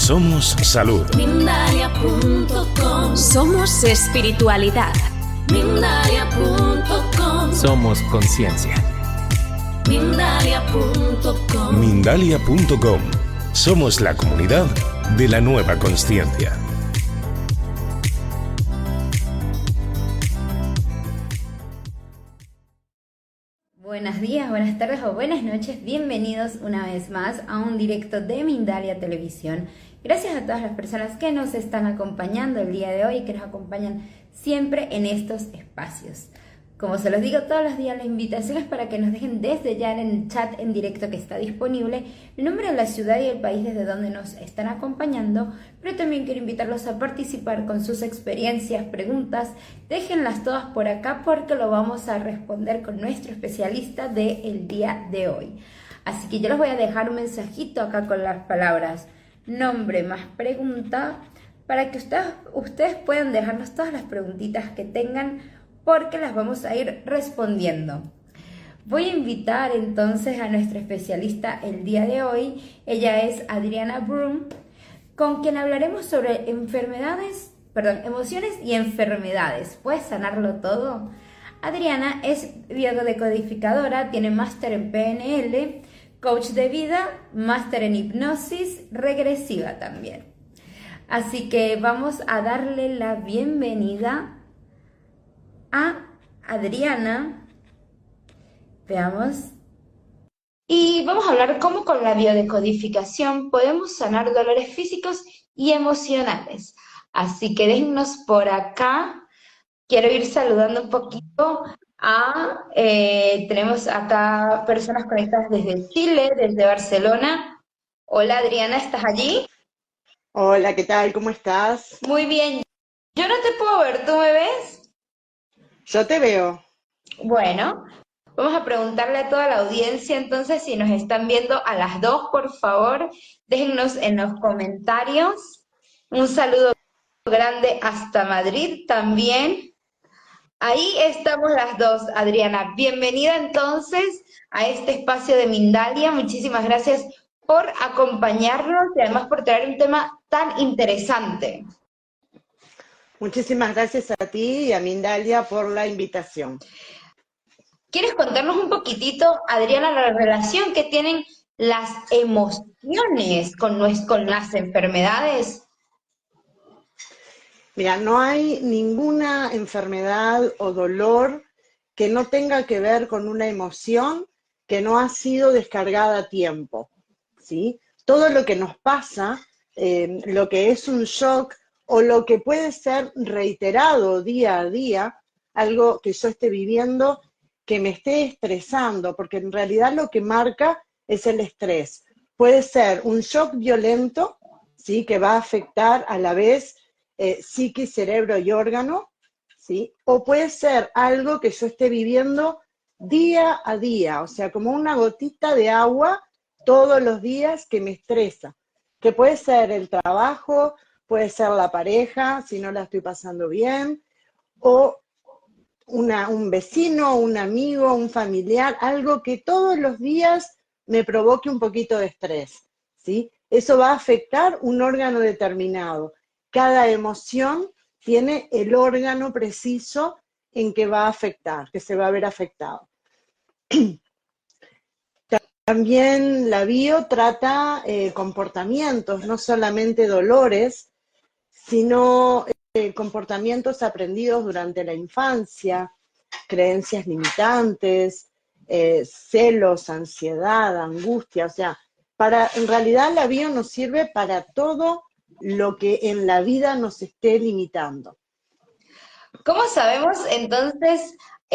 Somos salud. Mindalia.com. Somos espiritualidad. Mindalia.com. Somos conciencia. Mindalia.com. Mindalia.com. Somos la comunidad de la nueva consciencia. Buenos días, buenas tardes o buenas noches. Bienvenidos una vez más a un directo de Mindalia Televisión. Gracias a todas las personas que nos están acompañando el día de hoy y que nos acompañan siempre en estos espacios. Como se los digo todos los días, la invitación es para que nos dejen desde ya en el chat en directo que está disponible el nombre de la ciudad y el país desde donde nos están acompañando, pero también quiero invitarlos a participar con sus experiencias, preguntas, déjenlas todas por acá porque lo vamos a responder con nuestro especialista del día de hoy. Así que yo les voy a dejar un mensajito acá con las palabras nombre más pregunta para que ustedes puedan dejarnos todas las preguntitas que tengan porque las vamos a ir respondiendo. Voy a invitar entonces a nuestra especialista el día de hoy. Ella es Adriana Broom, con quien hablaremos sobre emociones y enfermedades. ¿Puedes sanarlo todo? Adriana es biodecodificadora, tiene máster en PNL, coach de vida, máster en hipnosis regresiva también. Así que vamos a darle la bienvenida a Adriana. Veamos. Y vamos a hablar cómo con la biodecodificación podemos sanar dolores físicos y emocionales. Así que déjennos por acá. Quiero ir saludando un poquito tenemos acá personas conectadas desde Chile, desde Barcelona. Hola Adriana, ¿estás allí? Hola, ¿qué tal? ¿Cómo estás? Muy bien. Yo no te puedo ver, ¿tú me ves? Yo te veo. Bueno, vamos a preguntarle a toda la audiencia entonces si nos están viendo a las dos, por favor, déjennos en los comentarios. Un saludo grande hasta Madrid también. Ahí estamos las dos, Adriana. Bienvenida entonces a este espacio de Mindalia. Muchísimas gracias por acompañarnos y además por traer un tema tan interesante. Muchísimas gracias a ti y a Mindalia por la invitación. ¿Quieres contarnos un poquitito, Adriana, la relación que tienen las emociones con las enfermedades? Mira, no hay ninguna enfermedad o dolor que no tenga que ver con una emoción que no ha sido descargada a tiempo, ¿sí? Todo lo que nos pasa, lo que es un shock o lo que puede ser reiterado día a día, algo que yo esté viviendo, que me esté estresando, porque en realidad lo que marca es el estrés. Puede ser un shock violento, ¿sí? Que va a afectar a la vez psique, cerebro y órgano, ¿sí? O puede ser algo que yo esté viviendo día a día, o sea, como una gotita de agua todos los días que me estresa, que puede ser el trabajo, puede ser la pareja, si no la estoy pasando bien, o un vecino, un amigo, un familiar, algo que todos los días me provoque un poquito de estrés, ¿sí? Eso va a afectar un órgano determinado. Cada emoción tiene el órgano preciso en que va a afectar, que se va a ver afectado. También la bio trata comportamientos, no solamente dolores, sino comportamientos aprendidos durante la infancia, creencias limitantes, celos, ansiedad, angustia, o sea, en realidad la bio nos sirve para todo lo que en la vida nos esté limitando. ¿Cómo sabemos entonces,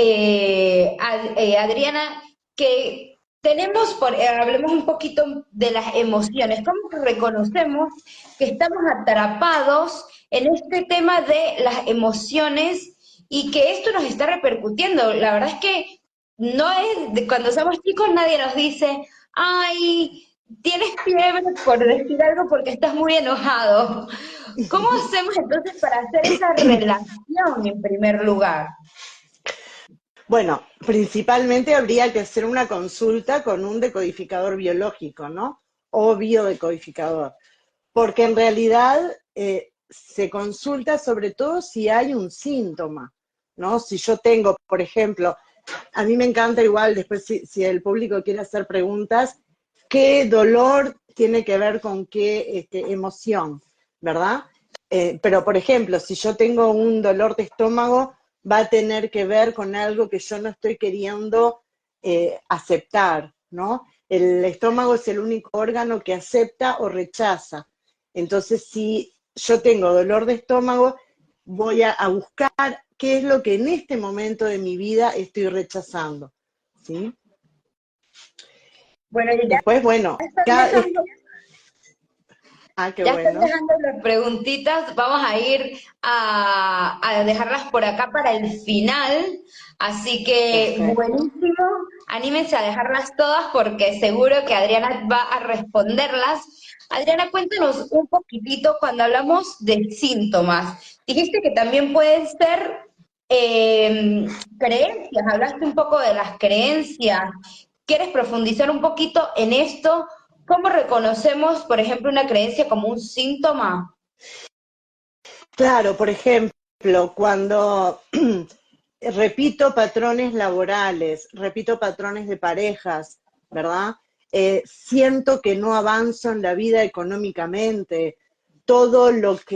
Adriana, que hablemos un poquito de las emociones? ¿Cómo reconocemos que estamos atrapados en este tema de las emociones y que esto nos está repercutiendo? La verdad es que cuando somos chicos nadie nos dice, ay, tienes fiebre por decir algo porque estás muy enojado. ¿Cómo hacemos entonces para hacer esa relación en primer lugar? Bueno, principalmente habría que hacer una consulta con un decodificador biológico, ¿no? O biodecodificador. porque en realidad se consulta sobre todo si hay un síntoma, ¿no? Si yo tengo, por ejemplo, a mí me encanta igual, después si el público quiere hacer preguntas, qué dolor tiene que ver con qué emoción, ¿verdad? Pero, por ejemplo, si yo tengo un dolor de estómago, va a tener que ver con algo que yo no estoy queriendo aceptar, ¿no? El estómago es el único órgano que acepta o rechaza. Entonces, si yo tengo dolor de estómago, voy a buscar qué es lo que en este momento de mi vida estoy rechazando, ¿sí? Bueno, Después, bueno, qué ya están bueno. dejando las preguntitas, vamos a ir a dejarlas por acá para el final, así que Perfecto. buenísimo, anímense a dejarlas todas porque seguro que Adriana va a responderlas. Adriana, cuéntanos un poquitito cuando hablamos de síntomas. Dijiste que también pueden ser creencias, hablaste un poco de las creencias. ¿Quieres profundizar un poquito en esto? ¿Cómo reconocemos, por ejemplo, una creencia como un síntoma? Claro, por ejemplo, cuando repito patrones laborales, repito patrones de parejas, ¿verdad? Siento que no avanzo en la vida económicamente, todo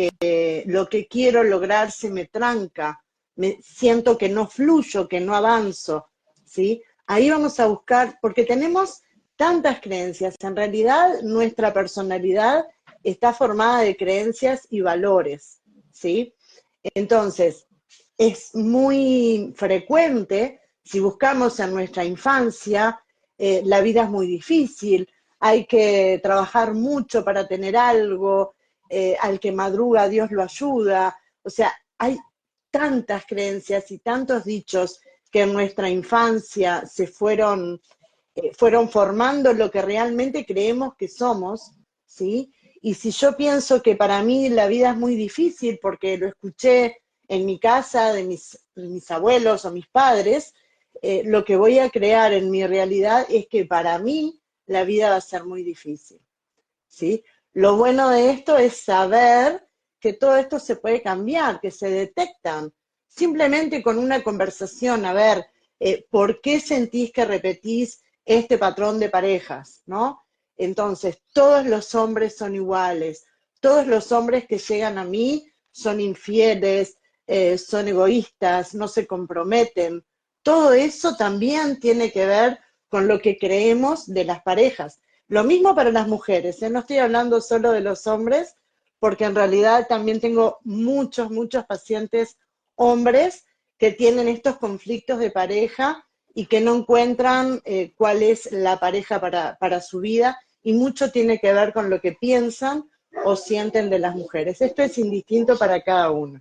lo que quiero lograr se me tranca, siento que no fluyo, que no avanzo, ¿sí? Ahí vamos a buscar, porque tenemos tantas creencias, en realidad nuestra personalidad está formada de creencias y valores, ¿sí? Entonces, es muy frecuente, si buscamos en nuestra infancia, la vida es muy difícil, hay que trabajar mucho para tener algo, al que madruga Dios lo ayuda, o sea, hay tantas creencias y tantos dichos que en nuestra infancia se fueron formando lo que realmente creemos que somos, ¿sí? Y si yo pienso que para mí la vida es muy difícil porque lo escuché en mi casa de mis abuelos o mis padres, lo que voy a crear en mi realidad es que para mí la vida va a ser muy difícil, ¿sí? Lo bueno de esto es saber que todo esto se puede cambiar, que se detectan, simplemente con una conversación, a ver, ¿por qué sentís que repetís este patrón de parejas, ¿no? Entonces, todos los hombres son iguales, todos los hombres que llegan a mí son infieles, son egoístas, no se comprometen. Todo eso también tiene que ver con lo que creemos de las parejas. Lo mismo para las mujeres, no estoy hablando solo de los hombres, porque en realidad también tengo muchos pacientes hombres que tienen estos conflictos de pareja y que no encuentran cuál es la pareja para su vida, y mucho tiene que ver con lo que piensan o sienten de las mujeres. Esto es indistinto para cada uno.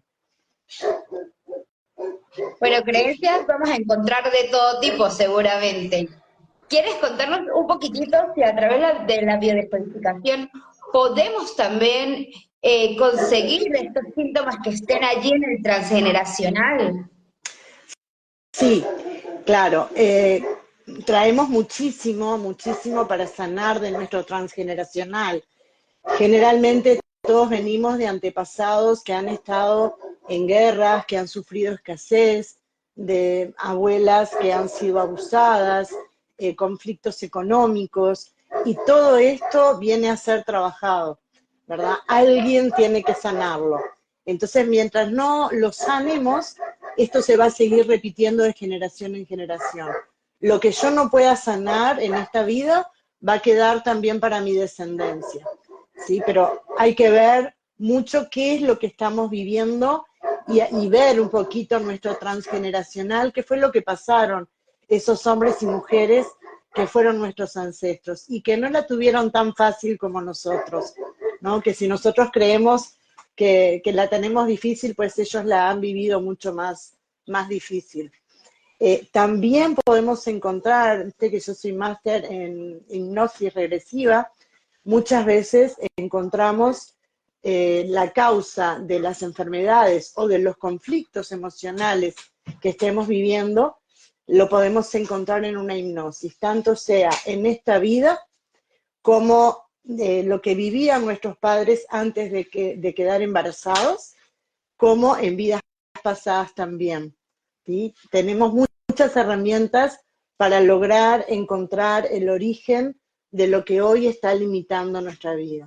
Bueno, creencias vamos a encontrar de todo tipo seguramente. ¿Quieres contarnos un poquitito si a través de la biodescodificación podemos también conseguir estos síntomas que estén allí en el transgeneracional? Sí, claro. Traemos muchísimo para sanar de nuestro transgeneracional. Generalmente todos venimos de antepasados que han estado en guerras, que han sufrido escasez, de abuelas que han sido abusadas, conflictos económicos, y todo esto viene a ser trabajado, ¿verdad? Alguien tiene que sanarlo. Entonces, mientras no lo sanemos, esto se va a seguir repitiendo de generación en generación. Lo que yo no pueda sanar en esta vida va a quedar también para mi descendencia, ¿sí? Pero hay que ver mucho qué es lo que estamos viviendo y ver un poquito nuestro transgeneracional, qué fue lo que pasaron esos hombres y mujeres que fueron nuestros ancestros y que no la tuvieron tan fácil como nosotros, ¿no? Que si nosotros creemos que la tenemos difícil, pues ellos la han vivido mucho más difícil. También podemos encontrar, que yo soy máster en hipnosis regresiva, muchas veces encontramos la causa de las enfermedades o de los conflictos emocionales que estemos viviendo, lo podemos encontrar en una hipnosis, tanto sea en esta vida como de lo que vivían nuestros padres antes de quedar embarazados, como en vidas pasadas también, ¿sí? Tenemos muchas herramientas para lograr encontrar el origen de lo que hoy está limitando nuestra vida.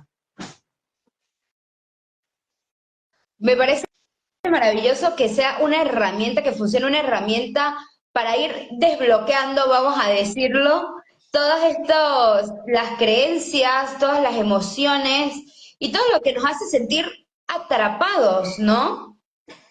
Me parece maravilloso que sea una herramienta, que funcione una herramienta para ir desbloqueando, vamos a decirlo, las creencias, todas las emociones y todo lo que nos hace sentir atrapados, ¿no?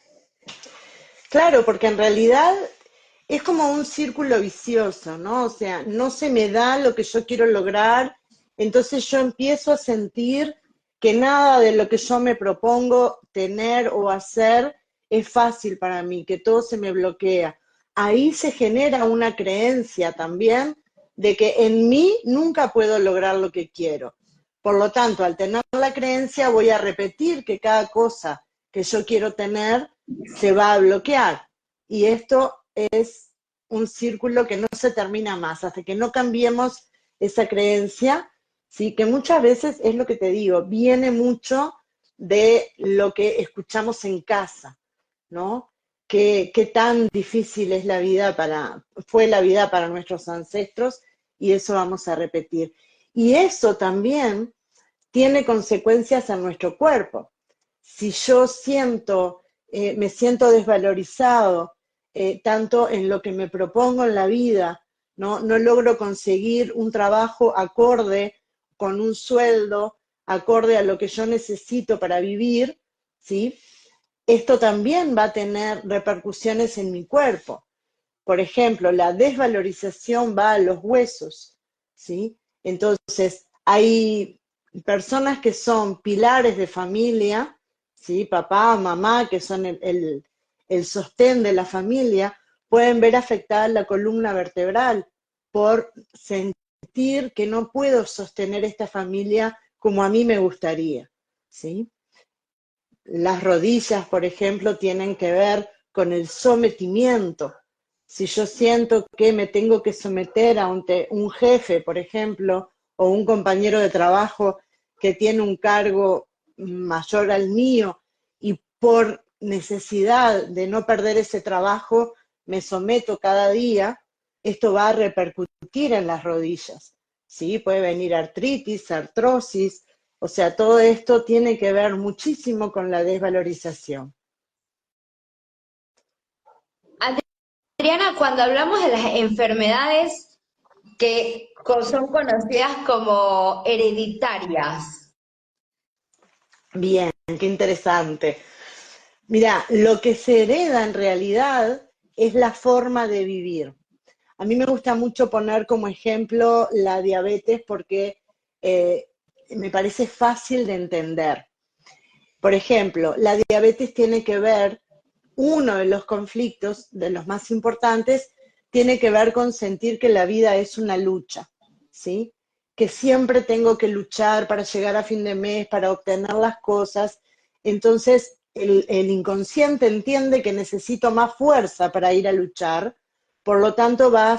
Claro, porque en realidad es como un círculo vicioso, ¿no? O sea, no se me da lo que yo quiero lograr, entonces yo empiezo a sentir que nada de lo que yo me propongo tener o hacer es fácil para mí, que todo se me bloquea. Ahí se genera una creencia también de que en mí nunca puedo lograr lo que quiero. Por lo tanto, al tener la creencia voy a repetir que cada cosa que yo quiero tener se va a bloquear. Y esto es un círculo que no se termina más, hasta que no cambiemos esa creencia, ¿sí? Que muchas veces es lo que te digo, viene mucho de lo que escuchamos en casa, ¿no? Qué tan difícil es fue la vida para nuestros ancestros, y eso vamos a repetir. Y eso también tiene consecuencias en nuestro cuerpo. Si yo me siento desvalorizado, tanto en lo que me propongo en la vida, no logro conseguir un trabajo acorde, con un sueldo, acorde a lo que yo necesito para vivir, ¿sí? Esto también va a tener repercusiones en mi cuerpo. Por ejemplo, la desvalorización va a los huesos, ¿sí? Entonces, hay personas que son pilares de familia, ¿sí? Papá, mamá, que son el sostén de la familia, pueden ver afectada la columna vertebral por sentir que no puedo sostener esta familia como a mí me gustaría, ¿sí? Las rodillas, por ejemplo, tienen que ver con el sometimiento. Si yo siento que me tengo que someter a un jefe, por ejemplo, o un compañero de trabajo que tiene un cargo mayor al mío, y por necesidad de no perder ese trabajo me someto cada día, esto va a repercutir en las rodillas, ¿sí? Puede venir artritis, artrosis, o sea, todo esto tiene que ver muchísimo con la desvalorización. Adriana, cuando hablamos de las enfermedades que son conocidas como hereditarias. Bien, qué interesante. Mira, lo que se hereda en realidad es la forma de vivir. A mí me gusta mucho poner como ejemplo la diabetes porque me parece fácil de entender. Por ejemplo, la diabetes tiene que ver, uno de los conflictos, de los más importantes, tiene que ver con sentir que la vida es una lucha, ¿sí? Que siempre tengo que luchar para llegar a fin de mes, para obtener las cosas. Entonces, el inconsciente entiende que necesito más fuerza para ir a luchar, por lo tanto va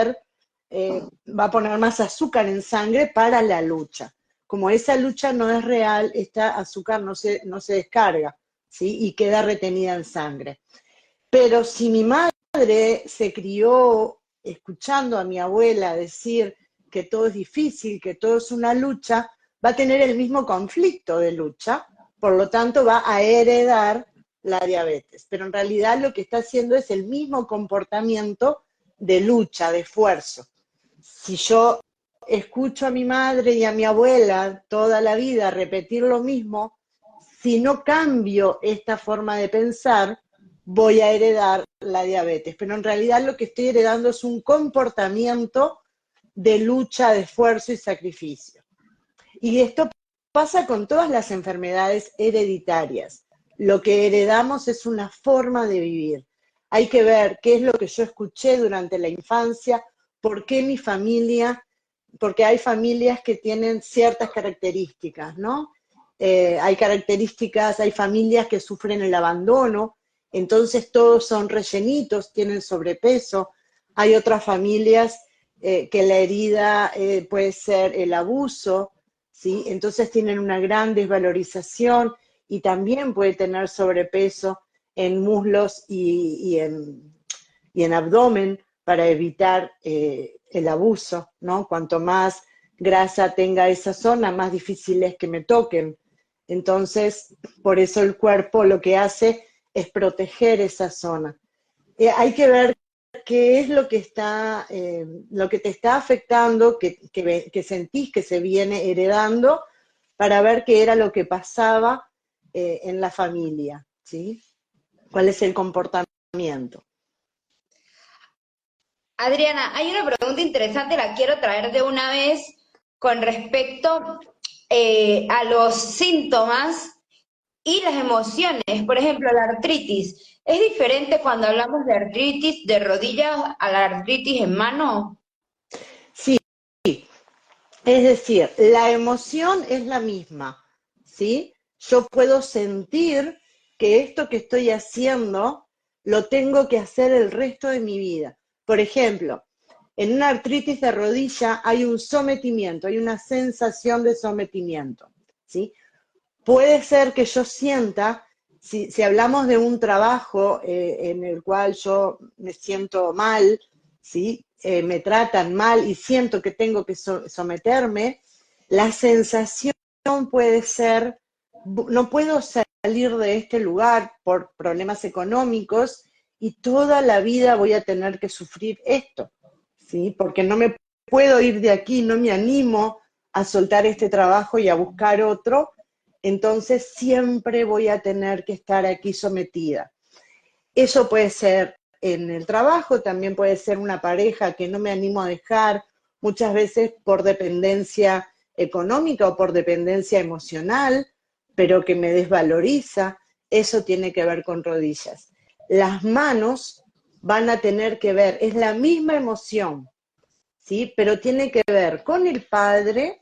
a poner más azúcar en sangre para la lucha. Como esa lucha no es real, esta azúcar no se descarga, ¿sí? Y queda retenida en sangre. Pero si mi madre se crió escuchando a mi abuela decir que todo es difícil, que todo es una lucha, va a tener el mismo conflicto de lucha, por lo tanto va a heredar la diabetes. Pero en realidad lo que está haciendo es el mismo comportamiento de lucha, de esfuerzo. Si yo escucho a mi madre y a mi abuela toda la vida repetir lo mismo, si no cambio esta forma de pensar, voy a heredar la diabetes. Pero en realidad lo que estoy heredando es un comportamiento de lucha, de esfuerzo y sacrificio. Y esto pasa con todas las enfermedades hereditarias. Lo que heredamos es una forma de vivir. Hay que ver qué es lo que yo escuché durante la infancia, por qué mi familia, porque hay familias que tienen ciertas características, ¿no? Hay familias que sufren el abandono, entonces todos son rellenitos, tienen sobrepeso. Hay otras familias que la herida puede ser el abuso, ¿sí? Entonces tienen una gran desvalorización y también puede tener sobrepeso en muslos y en abdomen para evitar el abuso, ¿no? Cuanto más grasa tenga esa zona, más difícil es que me toquen. Entonces, por eso el cuerpo lo que hace es proteger esa zona. Hay que ver qué es lo que te está afectando, que sentís que se viene heredando, para ver qué era lo que pasaba en la familia, ¿sí? ¿Cuál es el comportamiento? Adriana, hay una pregunta interesante, la quiero traer de una vez con respecto a los síntomas y las emociones. Por ejemplo, la artritis. ¿Es diferente cuando hablamos de artritis de rodillas a la artritis en mano? Sí, es decir, la emoción es la misma, ¿sí? Yo puedo sentir que esto que estoy haciendo lo tengo que hacer el resto de mi vida. Por ejemplo, en una artritis de rodilla hay un sometimiento, hay una sensación de sometimiento, ¿sí? Puede ser que yo sienta, si hablamos de un trabajo en el cual yo me siento mal, ¿sí? Me tratan mal y siento que tengo que someterme, la sensación puede ser, no puedo salir de este lugar por problemas económicos y toda la vida voy a tener que sufrir esto, ¿sí? Porque no me puedo ir de aquí, no me animo a soltar este trabajo y a buscar otro, entonces siempre voy a tener que estar aquí sometida. Eso puede ser en el trabajo, también puede ser una pareja que no me animo a dejar, muchas veces por dependencia económica o por dependencia emocional, pero que me desvaloriza. Eso tiene que ver con rodillas. Las manos van a tener que ver, es la misma emoción, ¿sí? Pero tiene que ver con el padre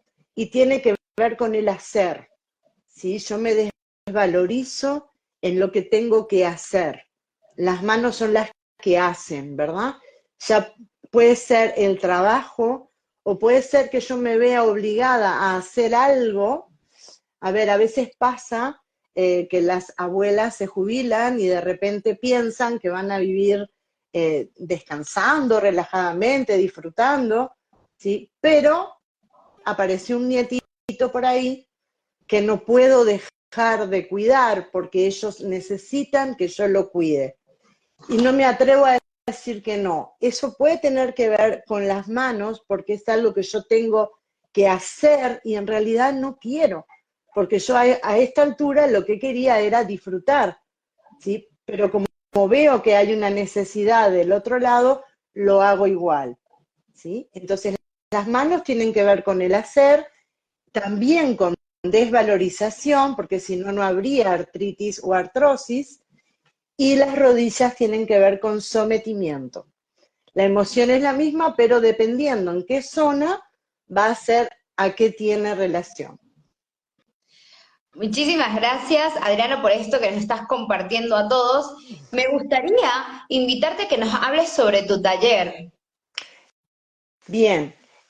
y tiene que ver con el hacer, ¿sí? Yo me desvalorizo en lo que tengo que hacer. Las manos son las que hacen, ¿verdad? Ya puede ser el trabajo o puede ser que yo me vea obligada a hacer algo. A ver, a veces pasa que las abuelas se jubilan y de repente piensan que van a vivir descansando, relajadamente, disfrutando, ¿sí? Pero apareció un nietito por ahí que no puedo dejar de cuidar porque ellos necesitan que yo lo cuide. Y no me atrevo a decir que no. Eso puede tener que ver con las manos porque es algo que yo tengo que hacer y en realidad no quiero. Porque yo a esta altura lo que quería era disfrutar, ¿sí? Pero como veo que hay una necesidad del otro lado, lo hago igual, ¿sí? Entonces las manos tienen que ver con el hacer, también con desvalorización, porque si no, no habría artritis o artrosis, y las rodillas tienen que ver con sometimiento. La emoción es la misma, pero dependiendo en qué zona, va a ser a qué tiene relación. Muchísimas gracias, Adriano, por esto que nos estás compartiendo a todos. Me gustaría invitarte a que nos hables sobre tu taller. Bien,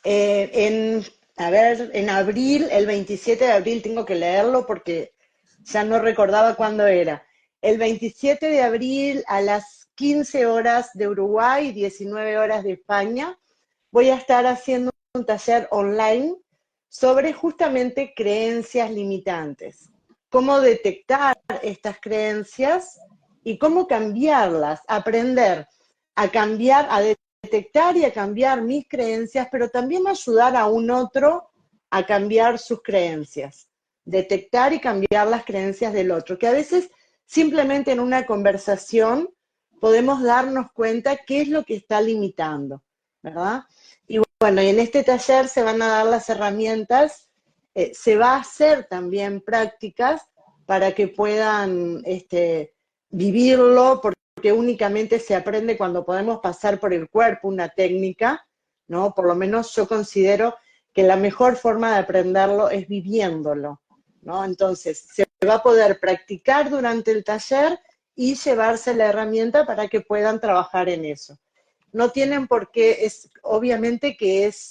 en abril, el 27 de abril, tengo que leerlo porque ya no recordaba cuándo era. El 27 de abril a las 15 horas de Uruguay, 19 horas de España, voy a estar haciendo un taller online sobre justamente creencias limitantes. Cómo detectar estas creencias y cómo cambiarlas, aprender a cambiar, a detectar y a cambiar mis creencias, pero también ayudar a un otro a cambiar sus creencias. Detectar y cambiar las creencias del otro, que a veces simplemente en una conversación podemos darnos cuenta qué es lo que está limitando, ¿verdad? Y bueno, y en este taller se van a dar las herramientas, se va a hacer también prácticas para que puedan vivirlo, porque únicamente se aprende cuando podemos pasar por el cuerpo una técnica, ¿no? Por lo menos yo considero que la mejor forma de aprenderlo es viviéndolo, ¿no? Entonces, se va a poder practicar durante el taller y llevarse la herramienta para que puedan trabajar en eso. No tienen por qué, obviamente que es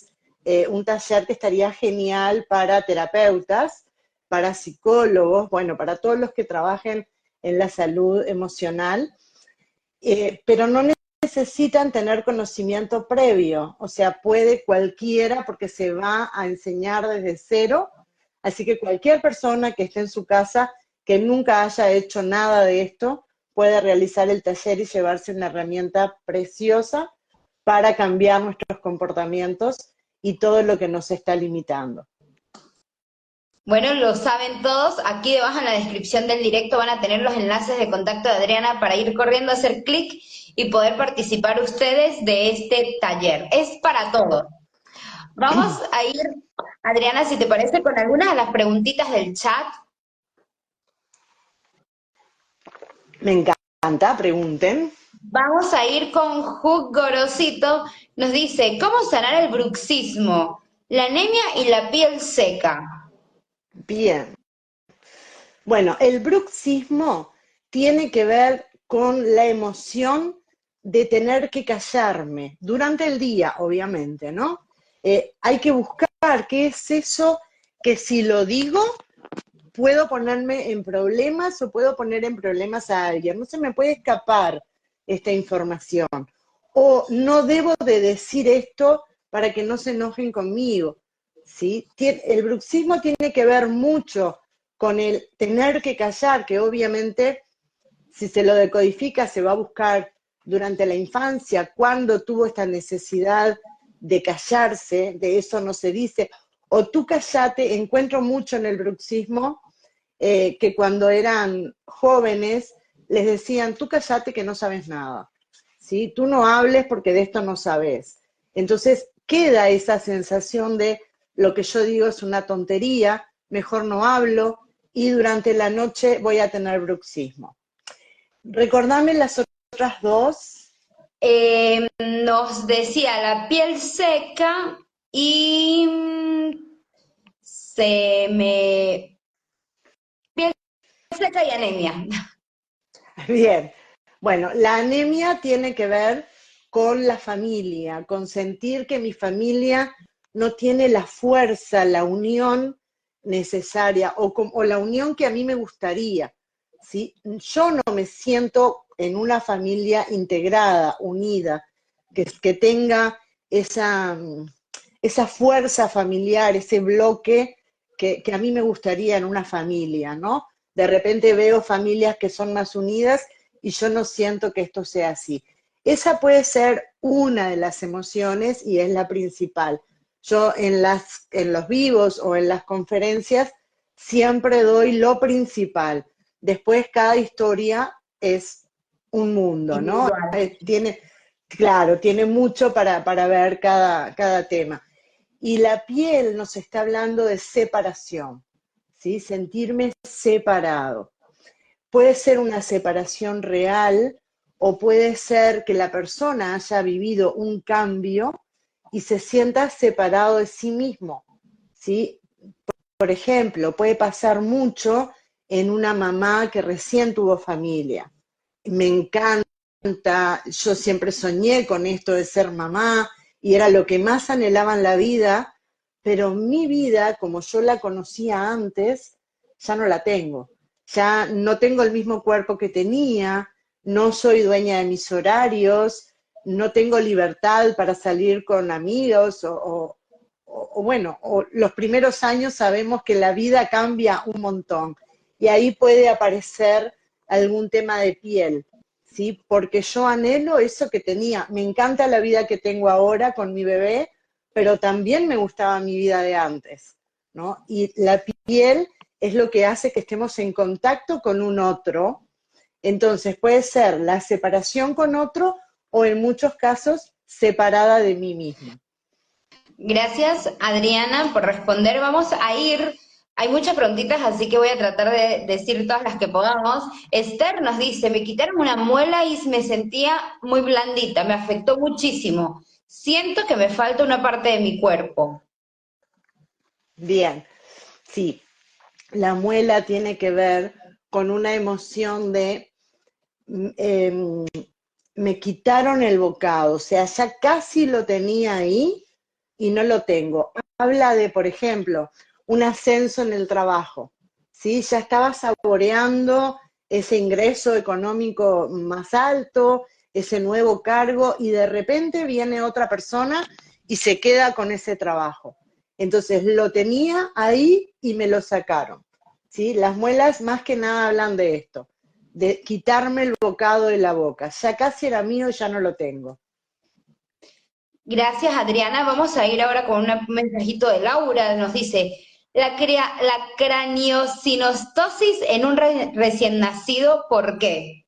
un taller que estaría genial para terapeutas, para psicólogos, bueno, para todos los que trabajen en la salud emocional, pero no necesitan tener conocimiento previo, o sea, puede cualquiera porque se va a enseñar desde cero, así que cualquier persona que esté en su casa que nunca haya hecho nada de esto puede realizar el taller y llevarse una herramienta preciosa para cambiar nuestros comportamientos y todo lo que nos está limitando. Bueno, lo saben todos, aquí debajo en la descripción del directo van a tener los enlaces de contacto de Adriana para ir corriendo a hacer clic y poder participar ustedes de este taller. Es para todos. Vamos a ir, Adriana, si te parece, con algunas de las preguntitas del chat. Me encanta, pregunten. Vamos a ir con Hug Gorosito. Nos dice, ¿cómo sanar el bruxismo, la anemia y la piel seca? Bien. Bueno, el bruxismo tiene que ver con la emoción de tener que callarme durante el día, obviamente, ¿no? Hay que buscar qué es eso que si lo digo puedo ponerme en problemas o puedo poner en problemas a alguien. No se me puede escapar esta información. O no debo de decir esto para que no se enojen conmigo, ¿sí? El bruxismo tiene que ver mucho con el tener que callar, que obviamente si se lo decodifica se va a buscar durante la infancia, cuando tuvo esta necesidad de callarse, de eso no se dice, o tú callate. Encuentro mucho en el bruxismo que cuando eran jóvenes les decían, tú callate que no sabes nada, ¿sí? Tú no hables porque de esto no sabes. Entonces queda esa sensación de lo que yo digo es una tontería, mejor no hablo y durante la noche voy a tener bruxismo. Recordame las otras dos. Nos decía la piel seca y piel seca y anemia. Bien. Bueno, la anemia tiene que ver con la familia, con sentir que mi familia no tiene la fuerza, la unión necesaria o la unión que a mí me gustaría, ¿sí? Yo no me siento en una familia integrada, unida, que tenga esa fuerza familiar, ese bloque que a mí me gustaría en una familia, ¿no? De repente veo familias que son más unidas y yo no siento que esto sea así. Esa puede ser una de las emociones y es la principal. Yo en los vivos o en las conferencias siempre doy lo principal. Después cada historia es un mundo, ¿no? Tiene mucho para ver cada tema. Y la piel nos está hablando de separación, ¿sí? Sentirme separado. Puede ser una separación real o puede ser que la persona haya vivido un cambio y se sienta separado de sí mismo, ¿sí? Por ejemplo, puede pasar mucho en una mamá que recién tuvo familia. Me encanta, yo siempre soñé con esto de ser mamá y era lo que más anhelaba en la vida, pero mi vida, como yo la conocía antes, ya no la tengo. Ya no tengo el mismo cuerpo que tenía, no soy dueña de mis horarios, no tengo libertad para salir con amigos o los primeros años sabemos que la vida cambia un montón y ahí puede aparecer algún tema de piel, ¿sí? Porque yo anhelo eso que tenía. Me encanta la vida que tengo ahora con mi bebé, pero también me gustaba mi vida de antes, ¿no? Y la piel es lo que hace que estemos en contacto con un otro. Entonces puede ser la separación con otro o en muchos casos separada de mí misma. Gracias, Adriana, por responder. Vamos a ir, hay muchas preguntitas, así que voy a tratar de decir todas las que podamos. Esther nos dice, me quitaron una muela y me sentía muy blandita, me afectó muchísimo. Siento que me falta una parte de mi cuerpo. Bien, sí, la muela tiene que ver con una emoción de me quitaron el bocado, o sea, ya casi lo tenía ahí, y no lo tengo. Habla de, por ejemplo, un ascenso en el trabajo, ¿sí? Ya estaba saboreando ese ingreso económico más alto, ese nuevo cargo, y de repente viene otra persona y se queda con ese trabajo. Entonces lo tenía ahí y me lo sacaron, ¿sí? Las muelas más que nada hablan de esto, de quitarme el bocado de la boca. Ya casi era mío y ya no lo tengo. Gracias, Adriana. Vamos a ir ahora con un mensajito de Laura. Nos dice, la craniosinostosis en un recién nacido, ¿por qué?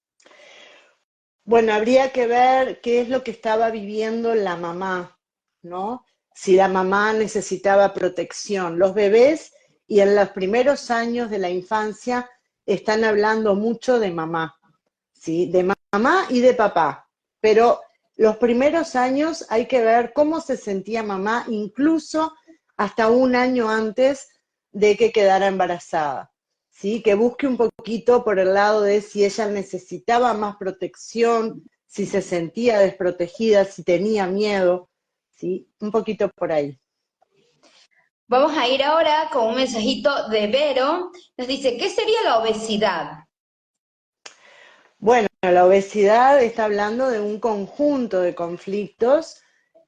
Bueno, habría que ver qué es lo que estaba viviendo la mamá, ¿no? Si la mamá necesitaba protección. Los bebés y en los primeros años de la infancia están hablando mucho de mamá, ¿sí? De mamá y de papá. Pero los primeros años hay que ver cómo se sentía mamá, incluso hasta un año antes de que quedara embarazada. ¿Sí? Que busque un poquito por el lado de si ella necesitaba más protección, si se sentía desprotegida, si tenía miedo, ¿sí? Un poquito por ahí. Vamos a ir ahora con un mensajito de Vero. Nos dice, ¿qué sería la obesidad? Bueno, la obesidad está hablando de un conjunto de conflictos,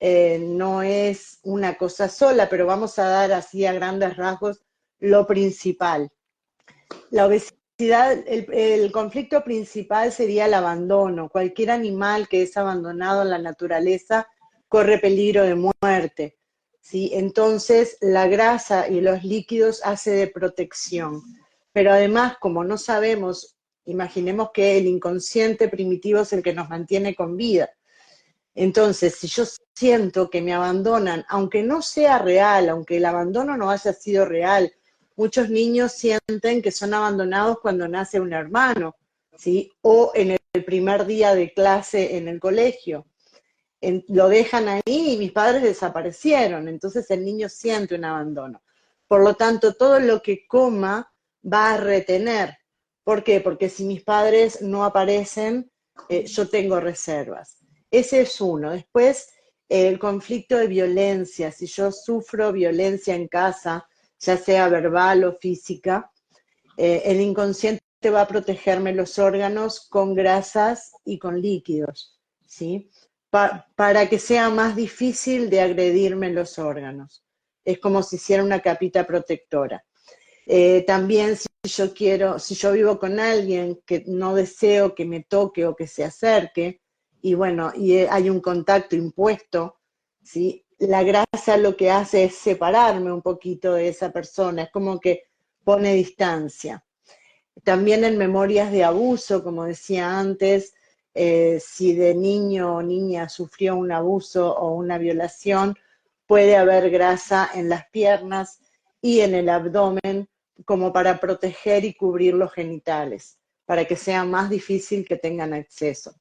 no es una cosa sola, pero vamos a dar así a grandes rasgos lo principal. La obesidad, el conflicto principal sería el abandono. Cualquier animal que es abandonado en la naturaleza corre peligro de muerte, ¿sí? Entonces, la grasa y los líquidos hace de protección. Pero además, como no sabemos, imaginemos que el inconsciente primitivo es el que nos mantiene con vida. Entonces, si yo siento que me abandonan, aunque no sea real, aunque el abandono no haya sido real, muchos niños sienten que son abandonados cuando nace un hermano, ¿sí? O en el primer día de clase en el colegio. Lo dejan ahí y mis padres desaparecieron, entonces el niño siente un abandono. Por lo tanto, todo lo que coma va a retener. ¿Por qué? Porque si mis padres no aparecen, yo tengo reservas. Ese es uno. Después, el conflicto de violencia. Si yo sufro violencia en casa, ya sea verbal o física, el inconsciente va a protegerme los órganos con grasas y con líquidos, ¿sí? Para que sea más difícil de agredirme los órganos. Es como si hiciera una capita protectora. También si yo vivo con alguien que no deseo que me toque o que se acerque, y bueno, y hay un contacto impuesto, ¿sí? La grasa lo que hace es separarme un poquito de esa persona, es como que pone distancia. También en memorias de abuso, como decía antes, si de niño o niña sufrió un abuso o una violación, puede haber grasa en las piernas y en el abdomen como para proteger y cubrir los genitales, para que sea más difícil que tengan acceso.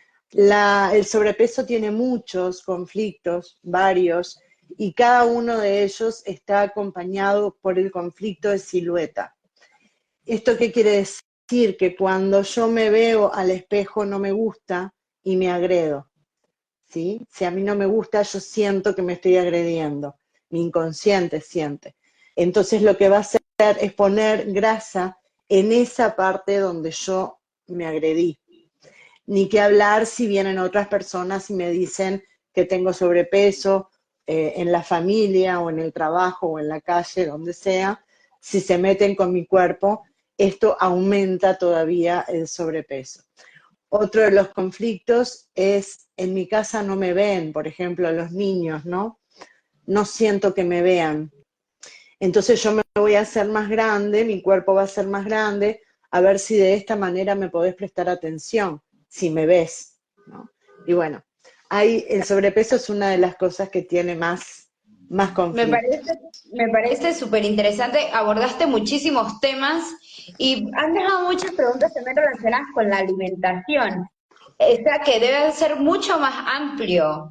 El sobrepeso tiene muchos conflictos, varios, y cada uno de ellos está acompañado por el conflicto de silueta. ¿Esto qué quiere decir? Que cuando yo me veo al espejo no me gusta y me agredo, ¿sí? Si a mí no me gusta, yo siento que me estoy agrediendo, mi inconsciente siente. Entonces lo que va a hacer es poner grasa en esa parte donde yo me agredí. Ni que hablar si vienen otras personas y me dicen que tengo sobrepeso en la familia o en el trabajo o en la calle, donde sea, si se meten con mi cuerpo, esto aumenta todavía el sobrepeso. Otro de los conflictos es, en mi casa no me ven, por ejemplo, los niños, ¿no? No siento que me vean. Entonces yo me voy a hacer más grande, mi cuerpo va a ser más grande, a ver si de esta manera me podés prestar atención, si me ves, ¿no? Y bueno, el sobrepeso es una de las cosas que tiene más conflicto. Me parece súper interesante. Abordaste muchísimos temas y han dejado muchas preguntas también relacionadas con la alimentación. O sea que debe ser mucho más amplio.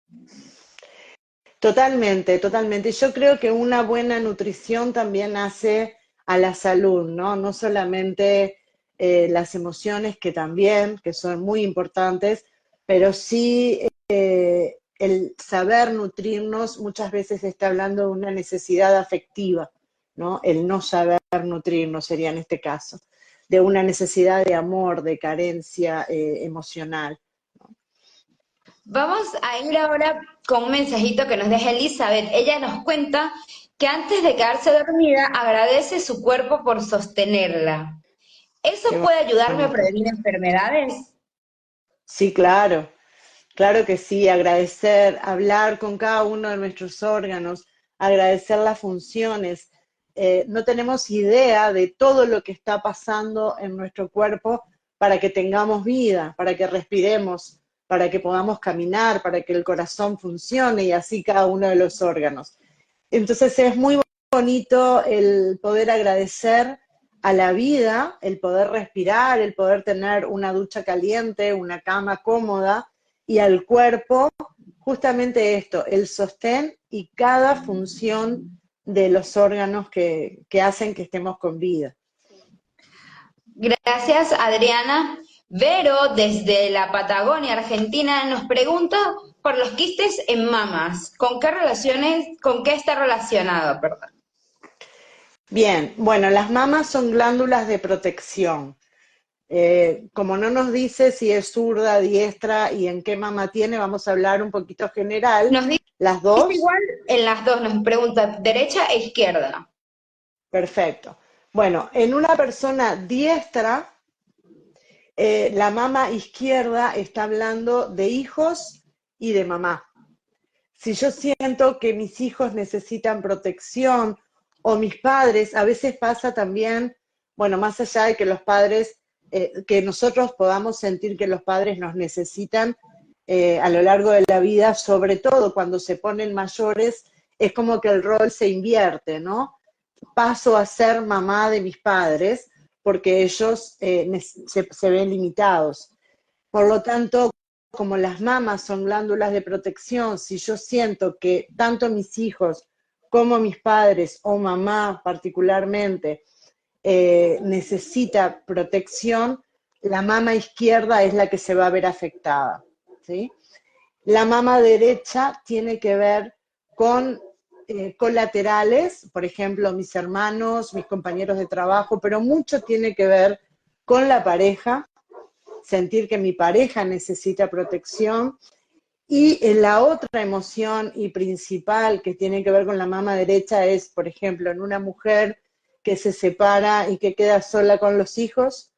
Totalmente, totalmente. Yo creo que una buena nutrición también hace a la salud, ¿no? No solamente las emociones, que también, que son muy importantes, pero sí el saber nutrirnos muchas veces está hablando de una necesidad afectiva, ¿no? El no saber nutrirnos sería en este caso, de una necesidad de amor, de carencia emocional. Vamos a ir ahora con un mensajito que nos deja Elizabeth. Ella nos cuenta que antes de quedarse dormida agradece su cuerpo por sostenerla. ¿Eso Qué puede ayudarme a bonito. prevenir enfermedades? Sí, claro. Claro que sí, agradecer, hablar con cada uno de nuestros órganos, agradecer las funciones. No tenemos idea de todo lo que está pasando en nuestro cuerpo para que tengamos vida, para que respiremos, para que podamos caminar, para que el corazón funcione y así cada uno de los órganos. Entonces es muy bonito el poder agradecer a la vida, el poder respirar, el poder tener una ducha caliente, una cama cómoda, y al cuerpo justamente esto, el sostén y cada función de los órganos que hacen que estemos con vida. Gracias, Adriana. Vero, desde la Patagonia, Argentina, nos pregunta por los quistes en mamas. ¿Con qué está relacionado? Perdón. Bien, bueno, las mamas son glándulas de protección. Como no nos dice si es zurda, diestra y en qué mama tiene, vamos a hablar un poquito general. Nos dice Las dos, igual en las dos, nos pregunta derecha e izquierda. perfecto. Bueno, en una persona diestra, la mama izquierda está hablando de hijos y de mamá. Si yo siento que mis hijos necesitan protección o mis padres, a veces pasa también, bueno, más allá de que los padres, que nosotros podamos sentir que los padres nos necesitan a lo largo de la vida, sobre todo cuando se ponen mayores, es como que el rol se invierte, ¿no? Paso a ser mamá de mis padres porque ellos se ven limitados. Por lo tanto, como las mamas son glándulas de protección, si yo siento que tanto mis hijos como mis padres o mamá particularmente necesita protección, la mama izquierda es la que se va a ver afectada, ¿sí? La mama derecha tiene que ver con colaterales, por ejemplo, mis hermanos, mis compañeros de trabajo, pero mucho tiene que ver con la pareja, sentir que mi pareja necesita protección. Y la otra emoción y principal que tiene que ver con la mama derecha es, por ejemplo, en una mujer que se separa y que queda sola con los hijos,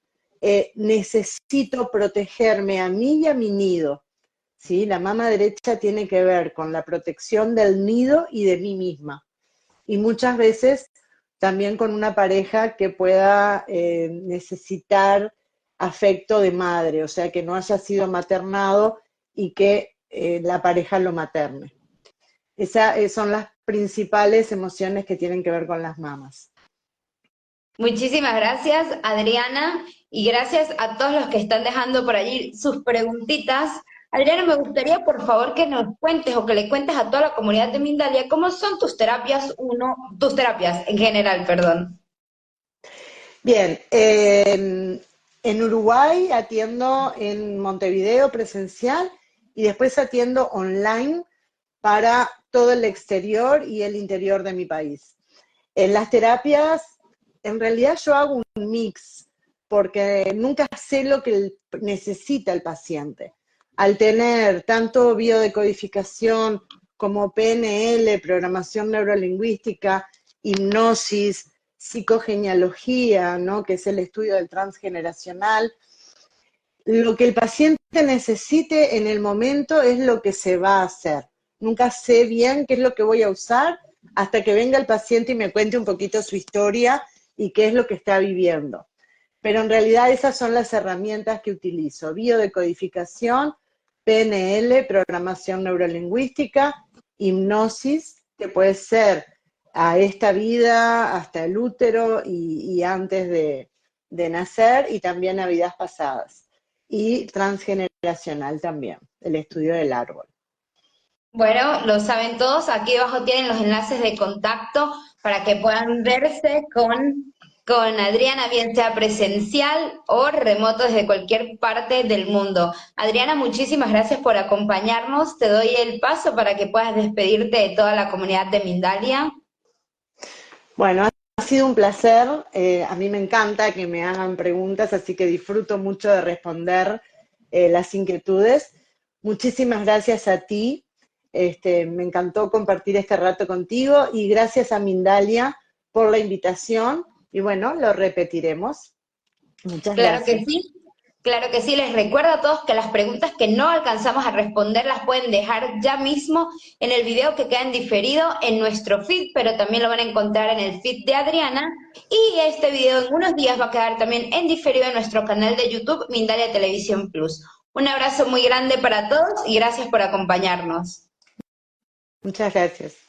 necesito protegerme a mí y a mi nido. ¿Sí? La mama derecha tiene que ver con la protección del nido y de mí misma. Y muchas veces también con una pareja que pueda necesitar afecto de madre, o sea, que no haya sido maternado y que la pareja lo materne. Esas son las principales emociones que tienen que ver con las mamas. Muchísimas gracias, Adriana, y gracias a todos los que están dejando por allí sus preguntitas. Adriana, me gustaría por favor que nos cuentes o que le cuentes a toda la comunidad de Mindalia cómo son tus terapias, tus terapias en general, perdón. Bien, en Uruguay atiendo en Montevideo presencial y después atiendo online para todo el exterior y el interior de mi país. En las terapias, en realidad yo hago un mix, porque nunca sé lo que necesita el paciente. Al tener tanto biodecodificación como PNL, programación neurolingüística, hipnosis, psicogenealogía, ¿no? Que es el estudio del transgeneracional, lo que el paciente necesite en el momento es lo que se va a hacer. Nunca sé bien qué es lo que voy a usar hasta que venga el paciente y me cuente un poquito su historia y qué es lo que está viviendo. Pero en realidad esas son las herramientas que utilizo: biodecodificación, PNL, programación neurolingüística, hipnosis, que puede ser a esta vida, hasta el útero y antes de nacer, y también a vidas pasadas. Y transgeneracional también, el estudio del árbol. Bueno, lo saben todos, aquí abajo tienen los enlaces de contacto para que puedan verse con con Adriana, bien sea presencial o remoto desde cualquier parte del mundo. Adriana, muchísimas gracias por acompañarnos. Te doy el paso para que puedas despedirte de toda la comunidad de Mindalia. Bueno, ha sido un placer. A mí me encanta que me hagan preguntas, así que disfruto mucho de responder las inquietudes. Muchísimas gracias a ti. Me encantó compartir este rato contigo y gracias a Mindalia por la invitación. Y bueno, lo repetiremos. Muchas Claro que gracias. sí. Claro que sí, les recuerdo a todos que las preguntas que no alcanzamos a responder las pueden dejar ya mismo en el video que queda en diferido en nuestro feed, pero también lo van a encontrar en el feed de Adriana. Y este video en unos días va a quedar también en diferido en nuestro canal de YouTube, Mindalia Televisión Plus. Un abrazo muy grande para todos y gracias por acompañarnos. Muchas gracias.